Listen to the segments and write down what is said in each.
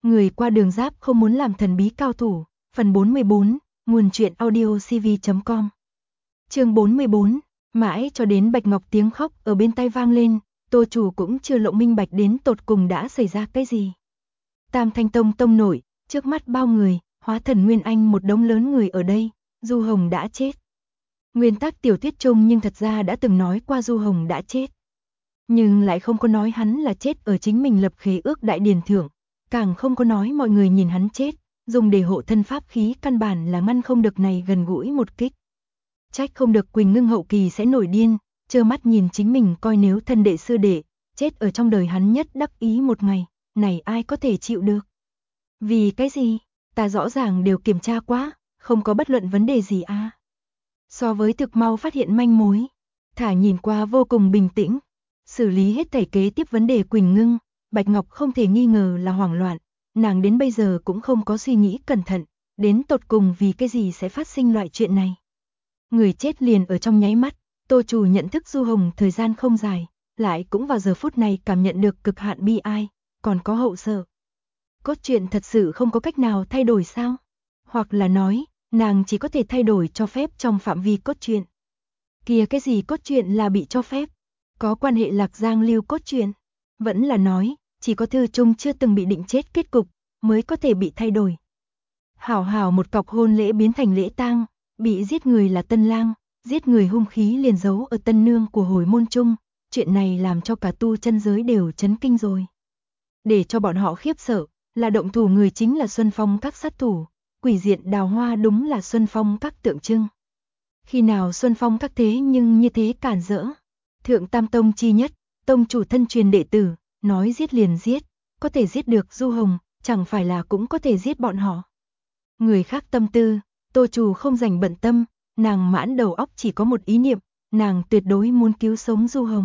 Người qua đường giáp không muốn làm thần bí cao thủ. Phần 44, nguồn truyện audio cv.com. Chương 44, mãi cho đến Bạch Ngọc tiếng khóc ở bên tai vang lên, Tô chủ cũng chưa lộng minh bạch đến tột cùng đã xảy ra cái gì. Tam Thanh Tông tông nổi, trước mắt bao người, hóa thần Nguyên Anh một đống lớn người ở đây, Du Hồng đã chết. Nguyên tác tiểu thuyết chung nhưng thật ra đã từng nói qua Du Hồng đã chết. Nhưng lại không có nói hắn là chết ở chính mình lập khế ước đại điển thượng, càng không có nói mọi người nhìn hắn chết, dùng để hộ thân pháp khí căn bản là ngăn không được này gần gũi một kích. Trách không được Quỳnh Ngưng hậu kỳ sẽ nổi điên, trơ mắt nhìn chính mình coi nếu thân đệ sư đệ, chết ở trong đời hắn nhất đắc ý một ngày, này ai có thể chịu được. Vì cái gì, ta rõ ràng đều kiểm tra quá, không có bất luận vấn đề gì a. So với thực mau phát hiện manh mối, thả nhìn qua vô cùng bình tĩnh, xử lý hết thảy kế tiếp vấn đề Quỳnh Ngưng, Bạch Ngọc không thể nghi ngờ là hoảng loạn, nàng đến bây giờ cũng không có suy nghĩ cẩn thận, đến tột cùng vì cái gì sẽ phát sinh loại chuyện này. Người chết liền ở trong nháy mắt, Tô chủ nhận thức Du Hồng thời gian không dài, lại cũng vào giờ phút này cảm nhận được cực hạn bi ai, còn có hậu sợ. Cốt truyện thật sự không có cách nào thay đổi sao? Hoặc là nói, nàng chỉ có thể thay đổi cho phép trong phạm vi cốt truyện. Kìa cái gì cốt truyện là bị cho phép? Có quan hệ Lạc Giang lưu cốt truyện? Vẫn là nói, chỉ có thư chung chưa từng bị định chết kết cục, mới có thể bị thay đổi. Hảo hảo một cọc hôn lễ biến thành lễ tang, bị giết người là tân lang, giết người hung khí liền giấu ở tân nương của hồi môn trung, chuyện này làm cho cả tu chân giới đều chấn kinh rồi. Để cho bọn họ khiếp sợ, là động thủ người chính là Xuân Phong các sát thủ, quỷ diện đào hoa đúng là Xuân Phong các tượng trưng. Khi nào Xuân Phong các thế nhưng như thế cản rỡ. Thượng Tam Tông chi nhất, tông chủ thân truyền đệ tử, nói giết liền giết, có thể giết được Du Hồng, chẳng phải là cũng có thể giết bọn họ. Người khác tâm tư, Tô chủ không dành bận tâm, nàng mãn đầu óc chỉ có một ý niệm, nàng tuyệt đối muốn cứu sống Du Hồng.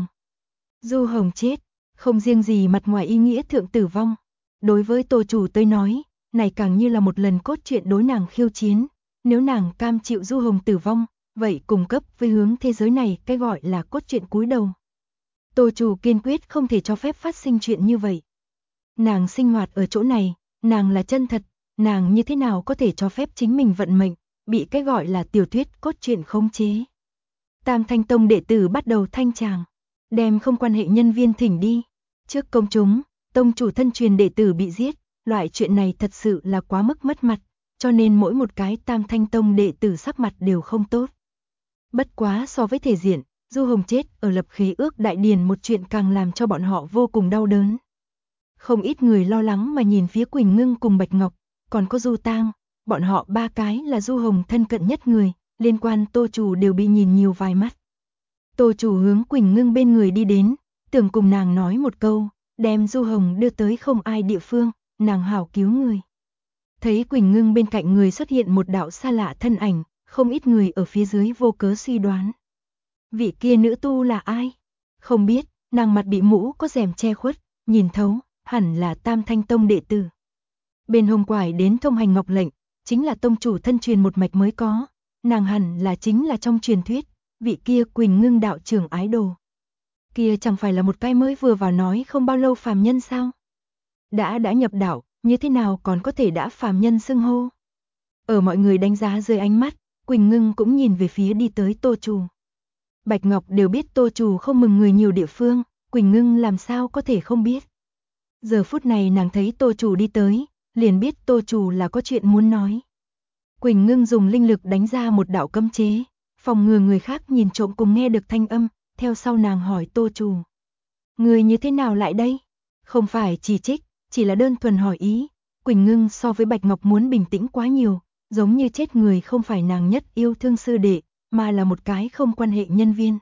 Du Hồng chết, không riêng gì mặt ngoài ý nghĩa thượng tử vong. Đối với Tô chủ tới nói, này càng như là một lần cốt truyện đối nàng khiêu chiến, nếu nàng cam chịu Du Hồng tử vong, vậy cung cấp với hướng thế giới này cái gọi là cốt truyện cúi đầu. Tô chủ kiên quyết không thể cho phép phát sinh chuyện như vậy. Nàng sinh hoạt ở chỗ này, nàng là chân thật, nàng như thế nào có thể cho phép chính mình vận mệnh, bị cái gọi là tiểu thuyết cốt truyện khống chế. Tam Thanh Tông đệ tử bắt đầu thanh tràng, đem không quan hệ nhân viên thỉnh đi. Trước công chúng, tông chủ thân truyền đệ tử bị giết, loại chuyện này thật sự là quá mức mất mặt, cho nên mỗi một cái Tam Thanh Tông đệ tử sắc mặt đều không tốt. Bất quá so với thể diện, Du Hồng chết ở lập khế ước đại điển một chuyện càng làm cho bọn họ vô cùng đau đớn. Không ít người lo lắng mà nhìn phía Quỳnh Ngưng cùng Bạch Ngọc, còn có Du Tang, bọn họ ba cái là Du Hồng thân cận nhất người, liên quan Tô chủ đều bị nhìn nhiều vài mắt. Tô chủ hướng Quỳnh Ngưng bên người đi đến, tưởng cùng nàng nói một câu, đem Du Hồng đưa tới không ai địa phương, nàng hảo cứu người. Thấy Quỳnh Ngưng bên cạnh người xuất hiện một đạo xa lạ thân ảnh, không ít người ở phía dưới vô cớ suy đoán. Vị kia nữ tu là ai? Không biết, nàng mặt bị mũ có rèm che khuất, nhìn thấu, hẳn là Tam Thanh Tông đệ tử. Bên hông quải đến thông hành ngọc lệnh, chính là tông chủ thân truyền một mạch mới có, nàng hẳn là chính là trong truyền thuyết, vị kia Quỳnh Ngưng đạo trưởng ái đồ. Kia chẳng phải là một cái mới vừa vào nói không bao lâu phàm nhân sao? Đã nhập đạo, như thế nào còn có thể đã phàm nhân xưng hô? Ở mọi người đánh giá dưới ánh mắt, Quỳnh Ngưng cũng nhìn về phía đi tới Tô chủ. Bạch Ngọc đều biết Tô chủ không mừng người nhiều địa phương, Quỳnh Ngưng làm sao có thể không biết. Giờ phút này nàng thấy Tô chủ đi tới, liền biết Tô chủ là có chuyện muốn nói. Quỳnh Ngưng dùng linh lực đánh ra một đạo cấm chế, phòng ngừa người khác nhìn trộm cùng nghe được thanh âm, theo sau nàng hỏi Tô chủ. Người như thế nào lại đây? Không phải chỉ trích, chỉ là đơn thuần hỏi ý. Quỳnh Ngưng so với Bạch Ngọc muốn bình tĩnh quá nhiều, giống như chết người không phải nàng nhất yêu thương sư đệ, mà là một cái không quan hệ nhân viên.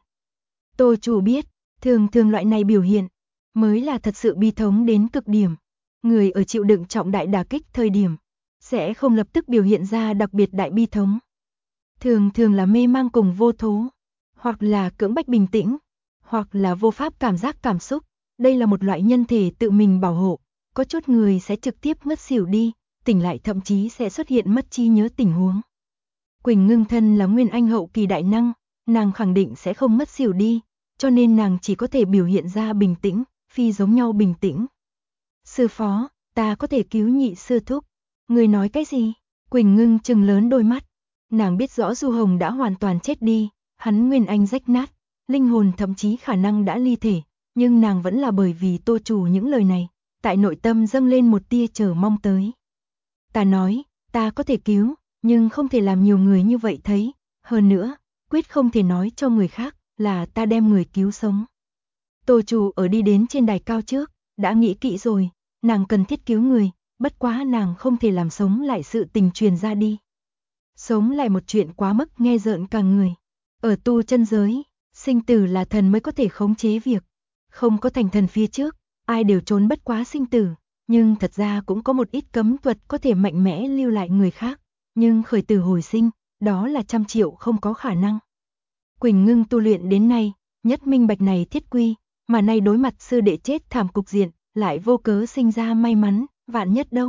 Tô chủ biết, thường loại này biểu hiện, mới là thật sự bi thống đến cực điểm. Người ở chịu đựng trọng đại đả kích thời điểm, sẽ không lập tức biểu hiện ra đặc biệt đại bi thống. Thường là mê mang cùng vô thố, hoặc là cưỡng bách bình tĩnh, hoặc là vô pháp cảm giác cảm xúc. Đây là một loại nhân thể tự mình bảo hộ, có chút người sẽ trực tiếp ngất xỉu đi, tỉnh lại thậm chí sẽ xuất hiện mất trí nhớ tình huống. Quỳnh Ngưng thân là Nguyên Anh hậu kỳ đại năng, nàng khẳng định sẽ không mất xỉu đi, cho nên nàng chỉ có thể biểu hiện ra bình tĩnh, phi giống nhau bình tĩnh. Sư phó, ta có thể cứu nhị sư thúc. Người nói cái gì? Quỳnh Ngưng trừng lớn đôi mắt. Nàng biết rõ Du Hồng đã hoàn toàn chết đi, hắn nguyên anh rách nát, linh hồn thậm chí khả năng đã ly thể, nhưng nàng vẫn là bởi vì Tô Chủ những lời này, tại nội tâm dâng lên một tia chờ mong tới. Ta nói, ta có thể cứu, nhưng không thể làm nhiều người như vậy thấy, hơn nữa, quyết không thể nói cho người khác là ta đem người cứu sống. Tô Chủ ở đi đến trên đài cao trước, đã nghĩ kỹ rồi, nàng cần thiết cứu người, bất quá nàng không thể làm sống lại sự tình truyền ra đi. Sống lại một chuyện quá mức nghe rợn cả người. Ở tu chân giới, sinh tử là thần mới có thể khống chế việc. Không có thành thần phía trước, ai đều trốn bất quá sinh tử, nhưng thật ra cũng có một ít cấm thuật có thể mạnh mẽ lưu lại người khác, nhưng khởi tử hồi sinh, đó là 100.000.000 không có khả năng. Quỳnh Ngưng tu luyện đến nay, nhất minh bạch này thiết quy, mà nay đối mặt sư đệ chết thảm cục diện, lại vô cớ sinh ra may mắn, vạn nhất đâu.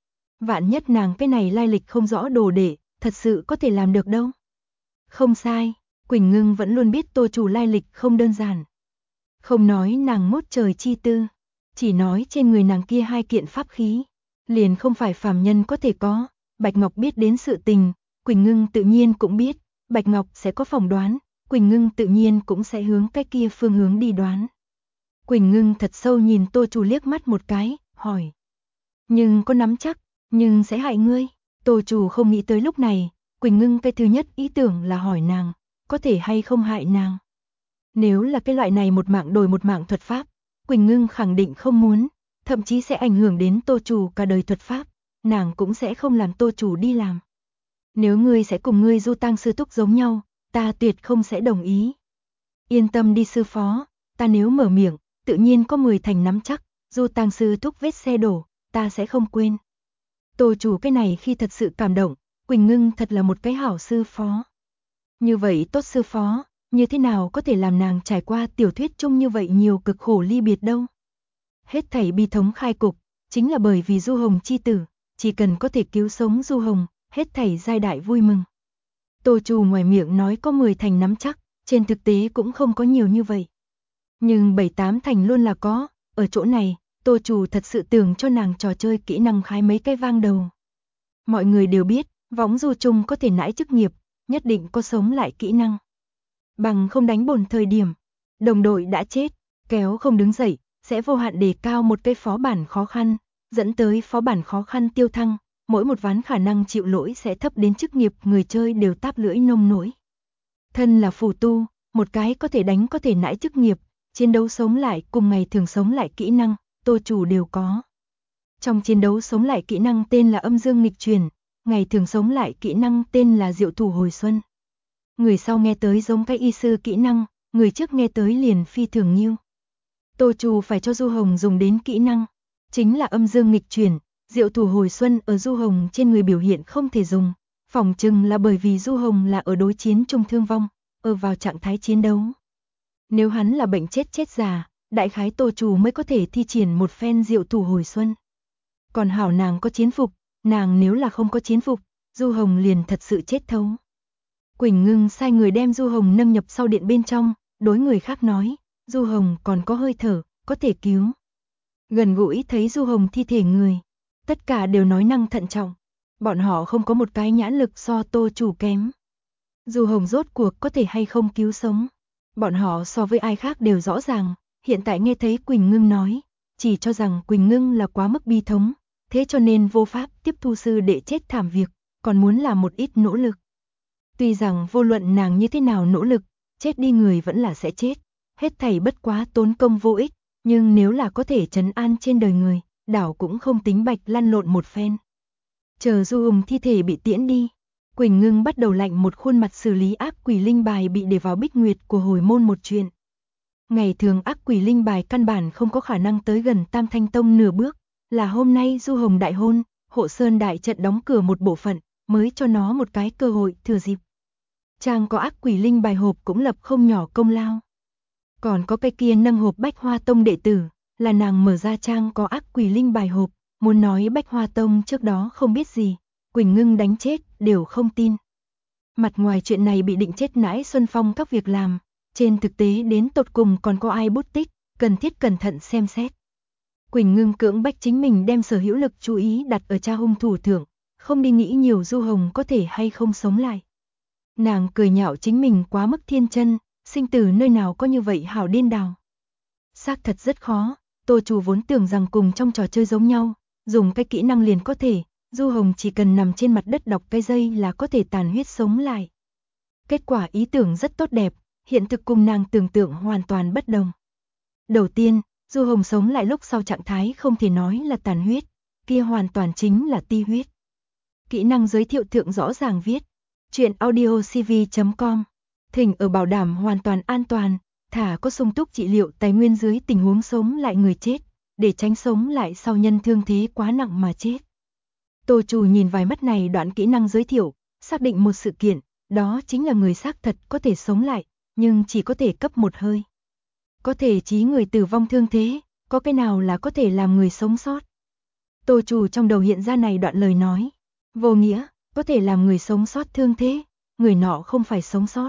Vạn nhất nàng cái này lai lịch không rõ đồ đệ, thật sự có thể làm được đâu. Không sai, Quỳnh Ngưng vẫn luôn biết Tô Chủ lai lịch không đơn giản. Không nói nàng mốt trời chi tư, chỉ nói trên người nàng kia 2 kiện pháp khí, liền không phải phàm nhân có thể có. Bạch Ngọc biết đến sự tình, Quỳnh Ngưng tự nhiên cũng biết, Bạch Ngọc sẽ có phỏng đoán, Quỳnh Ngưng tự nhiên cũng sẽ hướng cái kia phương hướng đi đoán. Quỳnh Ngưng thật sâu nhìn Tô Chủ liếc mắt một cái, hỏi. Nhưng có nắm chắc, nhưng sẽ hại ngươi. Tô Chủ không nghĩ tới lúc này, Quỳnh Ngưng cái thứ nhất ý tưởng là hỏi nàng, có thể hay không hại nàng. Nếu là cái loại này một mạng đổi một mạng thuật pháp, Quỳnh Ngưng khẳng định không muốn, thậm chí sẽ ảnh hưởng đến Tô Chủ cả đời thuật pháp, nàng cũng sẽ không làm Tô Chủ đi làm. Nếu ngươi sẽ cùng ngươi Du Tăng sư thúc giống nhau, ta tuyệt không sẽ đồng ý. Yên tâm đi sư phó, ta nếu mở miệng, tự nhiên có 10 thành nắm chắc, Du Tăng sư thúc vết xe đổ, ta sẽ không quên. Tô Chủ cái này khi thật sự cảm động, Quỳnh Ngưng thật là một cái hảo sư phó. Như vậy tốt sư phó, như thế nào có thể làm nàng trải qua tiểu thuyết chung như vậy nhiều cực khổ ly biệt đâu. Hết thảy bi thống khai cục, chính là bởi vì Du Hồng chi tử, chỉ cần có thể cứu sống Du Hồng, hết thảy giai đại vui mừng. Tô Chủ ngoài miệng nói có 10 thành nắm chắc, trên thực tế cũng không có nhiều như vậy. Nhưng 7-8 thành luôn là có, ở chỗ này, Tô Chủ thật sự tưởng cho nàng trò chơi kỹ năng khai mấy cái vang đầu. Mọi người đều biết, võng du chung có thể nãi chức nghiệp, nhất định có sống lại kỹ năng. Bằng không đánh bồn thời điểm, đồng đội đã chết, kéo không đứng dậy, sẽ vô hạn đề cao một cái phó bản khó khăn, dẫn tới phó bản khó khăn tiêu thăng, mỗi một ván khả năng chịu lỗi sẽ thấp đến chức nghiệp người chơi đều táp lưỡi nông nổi. Thân là phù tu, một cái có thể đánh có thể nãi chức nghiệp, chiến đấu sống lại cùng ngày thường sống lại kỹ năng, Tô Chủ đều có. Trong chiến đấu sống lại kỹ năng tên là âm dương nghịch chuyển, ngày thường sống lại kỹ năng tên là diệu thủ hồi xuân. Người sau nghe tới giống cái y sư kỹ năng, người trước nghe tới liền phi thường nhiêu. Tô Chủ phải cho Du Hồng dùng đến kỹ năng, chính là âm dương nghịch chuyển, diệu thủ hồi xuân ở Du Hồng trên người biểu hiện không thể dùng, phỏng chừng là bởi vì Du Hồng là ở đối chiến chung thương vong, ở vào trạng thái chiến đấu. Nếu hắn là bệnh chết già, đại khái Tô Chủ mới có thể thi triển một phen diệu thủ hồi xuân. Còn hảo nàng có chiến phục, nàng nếu là không có chiến phục, Du Hồng liền thật sự chết thấu. Quỳnh Ngưng sai người đem Du Hồng nâng nhập sau điện bên trong, đối người khác nói, Du Hồng còn có hơi thở, có thể cứu. Gần gũi thấy Du Hồng thi thể người, tất cả đều nói năng thận trọng, bọn họ không có một cái nhãn lực so Tô Chủ kém. Du Hồng rốt cuộc có thể hay không cứu sống, bọn họ so với ai khác đều rõ ràng, hiện tại nghe thấy Quỳnh Ngưng nói, chỉ cho rằng Quỳnh Ngưng là quá mức bi thống, thế cho nên vô pháp tiếp thu sư đệ chết thảm việc, còn muốn làm một ít nỗ lực. Tuy rằng vô luận nàng như thế nào nỗ lực, chết đi người vẫn là sẽ chết, hết thảy bất quá tốn công vô ích, nhưng nếu là có thể trấn an trên đời người, đảo cũng không tính bạch lăn lộn một phen. Chờ Du Hồng thi thể bị tiễn đi, Quỳnh Ngưng bắt đầu lạnh một khuôn mặt xử lý ác quỷ linh bài bị để vào bích nguyệt của hồi môn một chuyện. Ngày thường ác quỷ linh bài căn bản không có khả năng tới gần Tam Thanh Tông nửa bước, là hôm nay Du Hồng đại hôn, Hộ Sơn đại trận đóng cửa một bộ phận, mới cho nó một cái cơ hội thừa dịp. Trang có ác quỷ linh bài hộp cũng lập không nhỏ công lao. Còn có cái kia nâng hộp Bách Hoa Tông đệ tử, là nàng mở ra trang có ác quỷ linh bài hộp, muốn nói Bách Hoa Tông trước đó không biết gì, Quỳnh Ngưng đánh chết, đều không tin. Mặt ngoài chuyện này bị định chết nãi Xuân Phong các việc làm, trên thực tế đến tột cùng còn có ai bút tích, cần thiết cẩn thận xem xét. Quỳnh Ngưng cưỡng bách chính mình đem sở hữu lực chú ý đặt ở cha hung thủ thượng, không đi nghĩ nhiều Du Hồng có thể hay không sống lại. Nàng cười nhạo chính mình quá mức thiên chân, sinh tử nơi nào có như vậy hảo điên đảo. Xác thật rất khó, Tô Chủ vốn tưởng rằng cùng trong trò chơi giống nhau, dùng cái kỹ năng liền có thể, Du Hồng chỉ cần nằm trên mặt đất đọc cái dây là có thể tàn huyết sống lại. Kết quả ý tưởng rất tốt đẹp, hiện thực cùng nàng tưởng tượng hoàn toàn bất đồng. Đầu tiên, Du Hồng sống lại lúc sau trạng thái không thể nói là tàn huyết, kia hoàn toàn chính là ti huyết. Kỹ năng giới thiệu thượng rõ ràng viết, truyện audiocv.com, thỉnh ở bảo đảm hoàn toàn an toàn, thả có sung túc trị liệu tài nguyên dưới tình huống sống lại người chết, để tránh sống lại sau nhân thương thế quá nặng mà chết. Tô Chủ nhìn vài mắt này đoạn kỹ năng giới thiệu, xác định một sự kiện, đó chính là người xác thật có thể sống lại, nhưng chỉ có thể cấp một hơi. Có thể chí người tử vong thương thế, có cái nào là có thể làm người sống sót. Tô Chủ trong đầu hiện ra này đoạn lời nói, vô nghĩa, có thể làm người sống sót thương thế, người nọ không phải sống sót.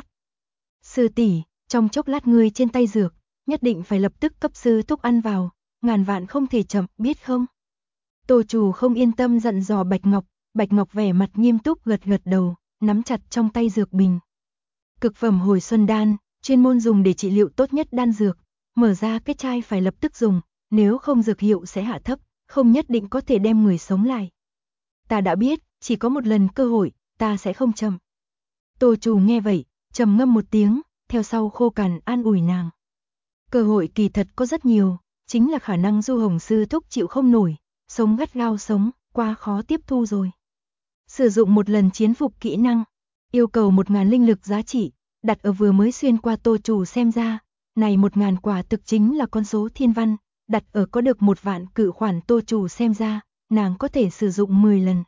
Sư tỷ, trong chốc lát ngươi trên tay dược, nhất định phải lập tức cấp sư thúc ăn vào, ngàn vạn không thể chậm, biết không? Tô Chủ không yên tâm dặn dò Bạch Ngọc vẻ mặt nghiêm túc gật gật đầu, nắm chặt trong tay dược bình. Cực phẩm hồi xuân đan, chuyên môn dùng để trị liệu tốt nhất đan dược, mở ra cái chai phải lập tức dùng, nếu không dược hiệu sẽ hạ thấp, không nhất định có thể đem người sống lại. Ta đã biết, chỉ có một lần cơ hội, ta sẽ không chậm. Tô Chủ nghe vậy, trầm ngâm một tiếng, theo sau khô cằn an ủi nàng. Cơ hội kỳ thật có rất nhiều, chính là khả năng Du Hồng sư thúc chịu không nổi, sống gắt gao sống, quá khó tiếp thu rồi. Sử dụng một lần chiến phục kỹ năng, yêu cầu 1000 linh lực giá trị, đặt ở vừa mới xuyên qua Tô Chủ xem ra, này 1000 quả thực chính là con số thiên văn, đặt ở có được 1 vạn cự khoản Tô Chủ xem ra, nàng có thể sử dụng 10 lần.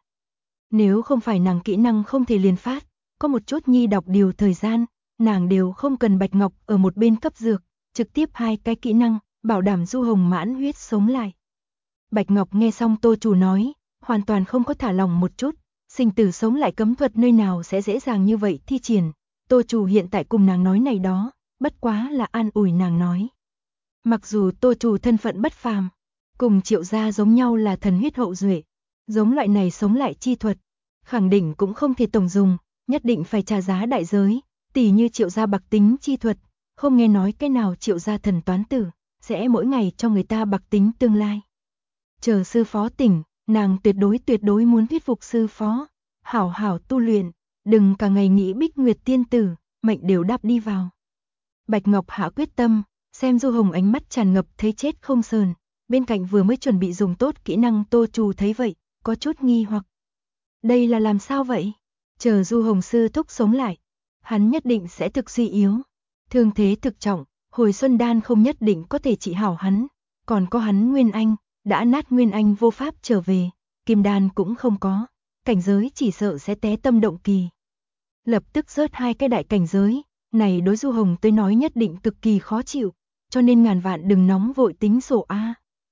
Nếu không phải nàng kỹ năng không thể liền phát, có một chút nhi đọc điều thời gian, nàng đều không cần Bạch Ngọc ở một bên cấp dược, trực tiếp 2 cái kỹ năng, bảo đảm Du Hồng mãn huyết sống lại. Bạch Ngọc nghe xong Tô Chủ nói, hoàn toàn không có thả lòng một chút, sinh tử sống lại cấm thuật nơi nào sẽ dễ dàng như vậy thi triển. Tô Chủ hiện tại cùng nàng nói này đó, bất quá là an ủi nàng nói. Mặc dù Tô Chủ thân phận bất phàm, cùng Triệu gia giống nhau là thần huyết hậu duệ, giống loại này sống lại chi thuật, khẳng định cũng không thể tổng dùng, nhất định phải trả giá đại giới, tỉ như Triệu gia bạc tính chi thuật, không nghe nói cái nào Triệu gia thần toán tử, sẽ mỗi ngày cho người ta bạc tính tương lai. Chờ sư phó tỉnh, nàng tuyệt đối muốn thuyết phục sư phó, hảo hảo tu luyện, đừng cả ngày nghĩ Bích Nguyệt tiên tử, mệnh đều đáp đi vào. Bạch Ngọc hạ quyết tâm, xem Du Hồng ánh mắt tràn ngập thấy chết không sờn, bên cạnh vừa mới chuẩn bị dùng tốt kỹ năng Tô Chủ thấy vậy, có chút nghi hoặc. Đây là làm sao vậy? Chờ Du Hồng sư thúc sống lại, hắn nhất định sẽ thực suy yếu, thương thế thực trọng, hồi xuân đan không nhất định có thể trị hảo hắn, còn có hắn Nguyên Anh, đã nát Nguyên Anh vô pháp trở về, kim đan cũng không có, cảnh giới chỉ sợ sẽ té tâm động kỳ. Lập tức rớt 2 cái đại cảnh giới, này đối Du Hồng tới nói nhất định cực kỳ khó chịu, cho nên ngàn vạn đừng nóng vội tính sổ a.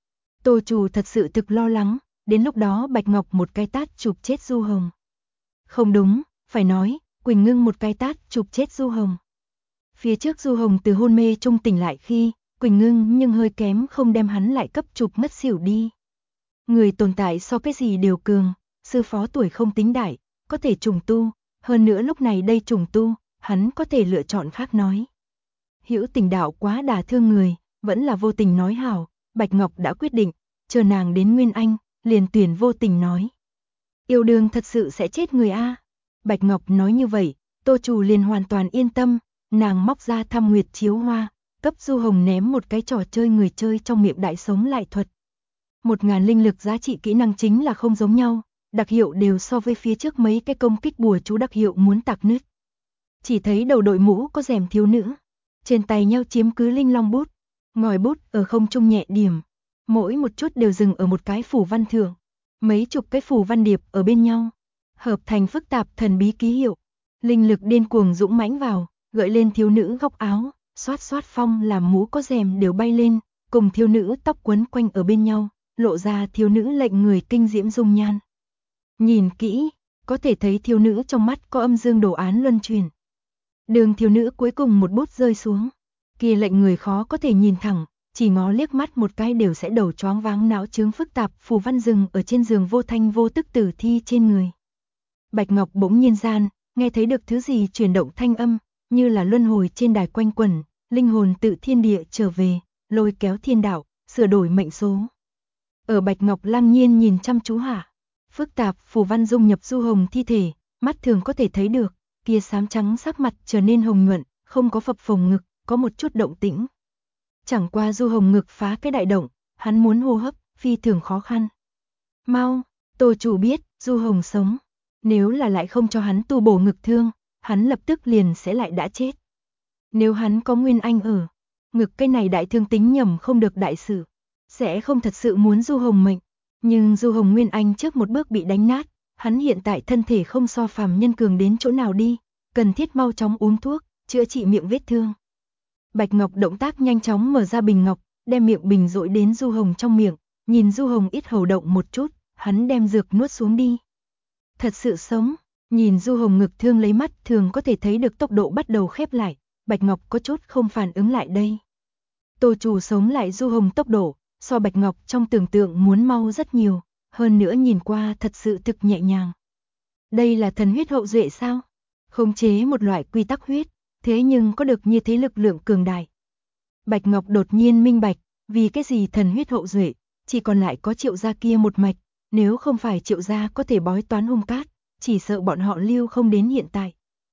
Tô Chủ thật sự thực lo lắng, đến lúc đó Bạch Ngọc một cái tát chụp chết Du Hồng. Không đúng, phải nói, Quỳnh Ngưng một cái tát chụp chết Du Hồng. Phía trước Du Hồng từ hôn mê trung tỉnh lại khi, Quỳnh Ngưng nhưng hơi kém không đem hắn lại cấp chụp mất xỉu đi. Người tồn tại so cái gì đều cường, sư phó tuổi không tính đại, có thể trùng tu, hơn nữa lúc này đây trùng tu, hắn có thể lựa chọn khác nói. Hữu tình đạo quá đả thương người, vẫn là vô tình nói hảo, Bạch Ngọc đã quyết định, chờ nàng đến Nguyên Anh, liền tuyển vô tình nói. Yêu đương thật sự sẽ chết người a. Bạch Ngọc nói như vậy, Tô Chủ liền hoàn toàn yên tâm, nàng móc ra Thăm Nguyệt chiếu hoa, cấp Du Hồng ném một cái trò chơi người chơi trong miệng đại sống lại thuật. 1000 linh lực giá trị kỹ năng chính là không giống nhau, đặc hiệu đều so với phía trước mấy cái công kích bùa chú đặc hiệu muốn tạc nứt. Chỉ thấy đầu đội mũ có rèm thiếu nữ, trên tay nhau chiếm cứ linh long bút, ngòi bút ở không trung nhẹ điểm, mỗi một chút đều dừng ở một cái phù văn thượng, mấy chục cái phù văn điệp ở bên nhau, hợp thành phức tạp thần bí ký hiệu. Linh lực điên cuồng dũng mãnh vào, gợi lên thiếu nữ góc áo, xoát xoát phong làm mũ có rèm đều bay lên, cùng thiếu nữ tóc quấn quanh ở bên nhau, lộ ra thiếu nữ lệnh người kinh diễm dung nhan. Nhìn kỹ, có thể thấy thiếu nữ trong mắt có âm dương đồ án luân chuyển. Đường thiếu nữ cuối cùng một bút rơi xuống, kia lệnh người khó có thể nhìn thẳng, chỉ ngó liếc mắt một cái đều sẽ đầu choáng váng não chướng phức tạp phù văn rừng ở trên giường vô thanh vô tức tử thi trên người. Bạch Ngọc bỗng nhiên gian, nghe thấy được thứ gì chuyển động thanh âm, như là luân hồi trên đài quanh quẩn, linh hồn tự thiên địa trở về, lôi kéo thiên đạo, sửa đổi mệnh số. Ở Bạch Ngọc lăng nhiên nhìn chăm chú hạ, phức tạp phù văn dung nhập Du Hồng thi thể, mắt thường có thể thấy được, kia xám trắng sắc mặt trở nên hồng nhuận, không có phập phồng ngực, có một chút động tĩnh. Chẳng qua Du Hồng ngực phá cái đại động, hắn muốn hô hấp, phi thường khó khăn. Mau, Tô chủ biết, Du Hồng sống, nếu là lại không cho hắn tu bổ ngực thương, hắn lập tức liền sẽ lại đã chết. Nếu hắn có Nguyên Anh ở, ngực cái này đại thương tính nhầm không được đại sự, sẽ không thật sự muốn Du Hồng mệnh, nhưng Du Hồng Nguyên Anh trước một bước bị đánh nát, hắn hiện tại thân thể không so phàm nhân cường đến chỗ nào đi, cần thiết mau chóng uống thuốc, chữa trị miệng vết thương. Bạch Ngọc động tác nhanh chóng mở ra bình ngọc, đem miệng bình dội đến Du Hồng trong miệng, nhìn Du Hồng ít hầu động một chút, hắn đem dược nuốt xuống đi. Thật sự sống, nhìn Du Hồng ngực thương lấy mắt thường có thể thấy được tốc độ bắt đầu khép lại, Bạch Ngọc có chút không phản ứng lại đây. Tô chủ sống lại Du Hồng tốc độ, so Bạch Ngọc trong tưởng tượng muốn mau rất nhiều, hơn nữa nhìn qua thật sự thực nhẹ nhàng. Đây là thần huyết hậu duệ sao? Khống chế một loại quy tắc huyết, thế nhưng có được như thế lực lượng cường đại. Bạch Ngọc đột nhiên minh bạch, vì cái gì thần huyết hậu duệ, chỉ còn lại có Triệu gia kia một mạch, nếu không phải Triệu gia có thể bói toán hung cát, chỉ sợ bọn họ lưu không đến hiện tại.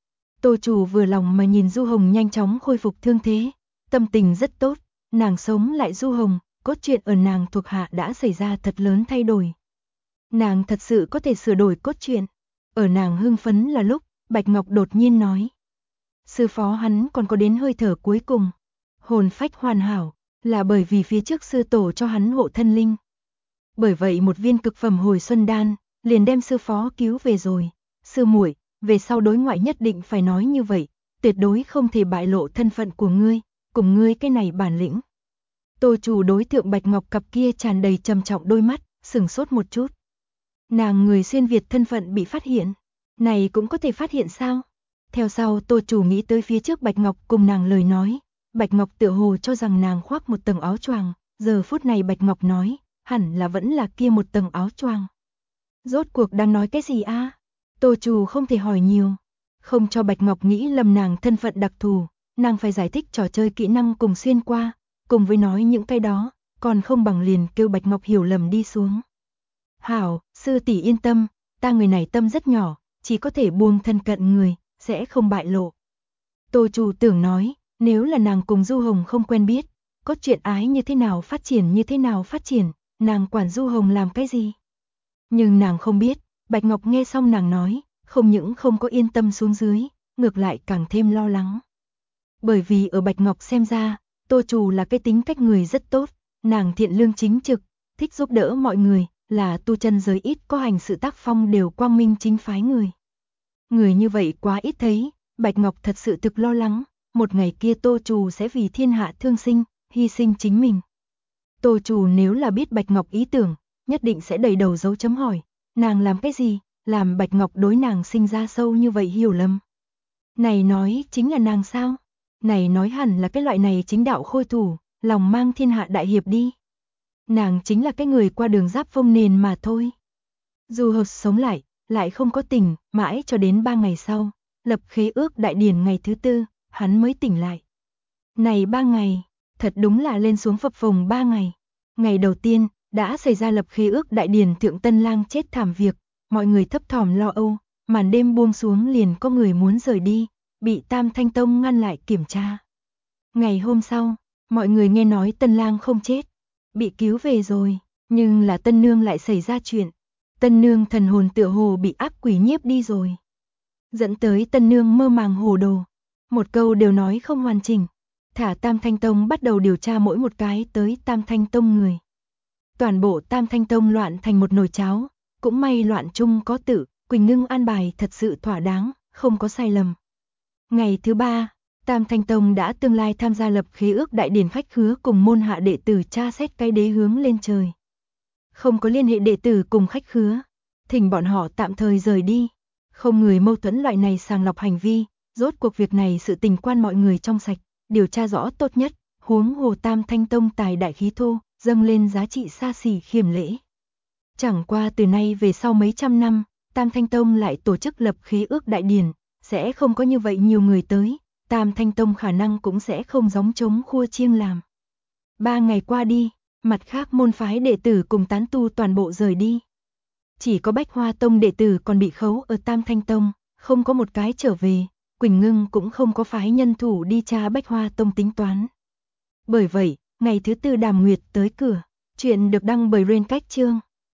Tô chủ vừa lòng mà nhìn Du Hồng nhanh chóng khôi phục thương thế, tâm tình rất tốt, nàng sống lại Du Hồng, cốt truyện ở nàng thuộc hạ đã xảy ra thật lớn thay đổi. Nàng thật sự có thể sửa đổi cốt truyện. Ở nàng hưng phấn là lúc, Bạch Ngọc đột nhiên nói. Sư phó hắn còn có đến hơi thở cuối cùng. Hồn phách hoàn hảo, là bởi vì phía trước sư tổ cho hắn hộ thân linh. Bởi vậy một viên cực phẩm hồi xuân đan, liền đem sư phó cứu về rồi. Sư muội, về sau đối ngoại nhất định phải nói như vậy, tuyệt đối không thể bại lộ thân phận của ngươi, cùng ngươi cái này bản lĩnh. Tô chủ đối tượng Bạch Ngọc cặp kia tràn đầy trầm trọng đôi mắt, sừng sốt một chút. Nàng người xuyên Việt thân phận bị phát hiện, này cũng có thể phát hiện sao? Theo sau Tô chủ nghĩ tới phía trước Bạch Ngọc cùng nàng lời nói, Bạch Ngọc tựa hồ cho rằng nàng khoác một tầng áo choàng, giờ phút này Bạch Ngọc nói, hẳn là vẫn là kia một tầng áo choàng. Rốt cuộc đang nói cái gì a? Tô chủ không thể hỏi nhiều, không cho Bạch Ngọc nghĩ lầm nàng thân phận đặc thù, nàng phải giải thích trò chơi kỹ năng cùng xuyên qua, cùng với nói những cái đó, còn không bằng liền kêu Bạch Ngọc hiểu lầm đi xuống. Hảo, sư tỷ yên tâm, ta người này tâm rất nhỏ, chỉ có thể buông thân cận người, sẽ không bại lộ. Tô chủ tưởng nói, nếu là nàng cùng Du Hồng không quen biết, có chuyện ái như thế nào phát triển, nàng quản Du Hồng làm cái gì? Nhưng nàng không biết, Bạch Ngọc nghe xong nàng nói, không những không có yên tâm xuống dưới, ngược lại càng thêm lo lắng. Bởi vì ở Bạch Ngọc xem ra, Tô chủ là cái tính cách người rất tốt, nàng thiện lương chính trực, thích giúp đỡ mọi người, là tu chân giới ít có hành sự tác phong đều quang minh chính phái người. Người như vậy quá ít thấy, Bạch Ngọc thật sự thực lo lắng, một ngày kia Tô chủ sẽ vì thiên hạ thương sinh, hy sinh chính mình. Tô chủ nếu là biết Bạch Ngọc ý tưởng, nhất định sẽ đầy đầu dấu chấm hỏi, nàng làm cái gì, làm Bạch Ngọc đối nàng sinh ra sâu như vậy hiểu lầm. Này nói chính là nàng sao? Này nói hẳn là cái loại này chính đạo khôi thủ, lòng mang thiên hạ đại hiệp đi. Nàng chính là cái người qua đường giáp phong nền mà thôi. Dù hợp sống lại không có tỉnh, mãi cho đến 3 ngày sau, lập khế ước đại điển ngày thứ 4, hắn mới tỉnh lại. Này 3 ngày, thật đúng là lên xuống phập phồng 3 ngày. Ngày đầu tiên, đã xảy ra lập khế ước đại điển thượng tân lang chết thảm việc, mọi người thấp thỏm lo âu, màn đêm buông xuống liền có người muốn rời đi, bị Tam Thanh Tông ngăn lại kiểm tra. Ngày hôm sau, mọi người nghe nói tân lang không chết, bị cứu về rồi, nhưng là tân nương lại xảy ra chuyện. Tân nương thần hồn tựa hồ bị ác quỷ nhiếp đi rồi. Dẫn tới tân nương mơ màng hồ đồ. Một câu đều nói không hoàn chỉnh. Thả Tam Thanh Tông bắt đầu điều tra mỗi một cái tới Tam Thanh Tông người. Toàn bộ Tam Thanh Tông loạn thành một nồi cháo. Cũng may loạn chung có tự, Quỳnh Ngưng an bài thật sự thỏa đáng, không có sai lầm. Ngày thứ 3, Tam Thanh Tông đã tương lai tham gia lập khế ước đại điển khách khứa cùng môn hạ đệ tử tra xét cái đế hướng lên trời. Không có liên hệ đệ tử cùng khách khứa, thỉnh bọn họ tạm thời rời đi, không người mâu thuẫn loại này sàng lọc hành vi, rốt cuộc việc này sự tình quan mọi người trong sạch, điều tra rõ tốt nhất, huống hồ Tam Thanh Tông tài đại khí thô, dâng lên giá trị xa xỉ khiêm lễ. Chẳng qua từ nay về sau mấy trăm năm, Tam Thanh Tông lại tổ chức lập khế ước đại điển, sẽ không có như vậy nhiều người tới, Tam Thanh Tông khả năng cũng sẽ không gióng trống khua chiêng làm. 3 ngày qua đi, mặt khác môn phái đệ tử cùng tán tu toàn bộ rời đi. Chỉ có Bách Hoa Tông đệ tử còn bị khấu ở Tam Thanh Tông, không có một cái trở về, Quỳnh Ngưng cũng không có phái nhân thủ đi tra Bách Hoa Tông tính toán. Bởi vậy, ngày thứ tư Đàm Nguyệt tới cửa, chuyện được đăng bởi Rain Cách Chương.